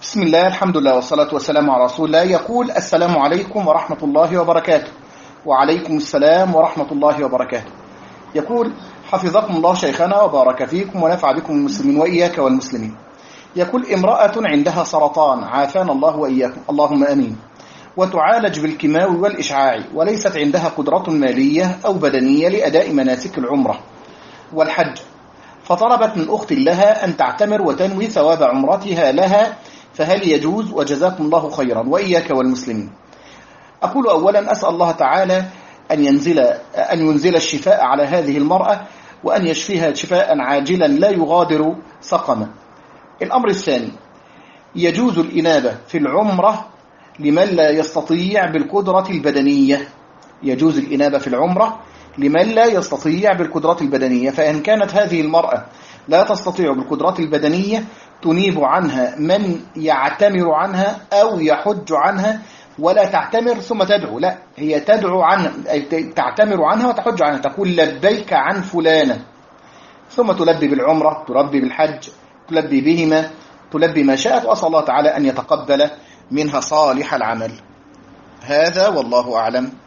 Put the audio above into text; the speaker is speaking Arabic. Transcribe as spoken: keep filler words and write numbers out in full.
بسم الله، الحمد لله والصلاة والسلام على رسول الله. يقول: السلام عليكم ورحمة الله وبركاته. وعليكم السلام ورحمة الله وبركاته. يقول: حفظكم الله شيخنا وبارك فيكم ونفع بكم المسلمين وإياك والمسلمين. يقول: امرأة عندها سرطان، عافانا الله وإياكم، اللهم أمين، وتعالج بالكيماوي والإشعاعي، وليست عندها قدرة مالية أو بدنية لأداء مناسك العمرة والحج، فطلبت من أخت لها أن تعتمر وتنوي ثواب عمرتها لها، فهل يجوز؟ وجزاكم الله خيرا وإياك والمسلمين. أقول: أولا أسأل الله تعالى أن ينزل, أن ينزل الشفاء على هذه المرأة، وأن يشفيها شفاء عاجلا لا يغادر سقما. الأمر الثاني: يجوز الإنابة في العمرة لمن لا يستطيع بالقدرة البدنية. يجوز الإنابة في العمرة لمن لا يستطيع بالقدرات البدنية، فإن كانت هذه المرأة لا تستطيع بالقدرات البدنية تنيب عنها من يعتمر عنها أو يحج عنها، ولا تعتمر ثم تدعو، لا، هي تدعو عنها، تعتمر عنها وتحج عنها، تقول لبيك عن فلانة، ثم تلبي بالعمرة، تلبي بالحج، تلبي بهما، تلبي ما شاءت، وأسأل الله تعالى أن يتقبل منها صالح العمل. هذا والله أعلم.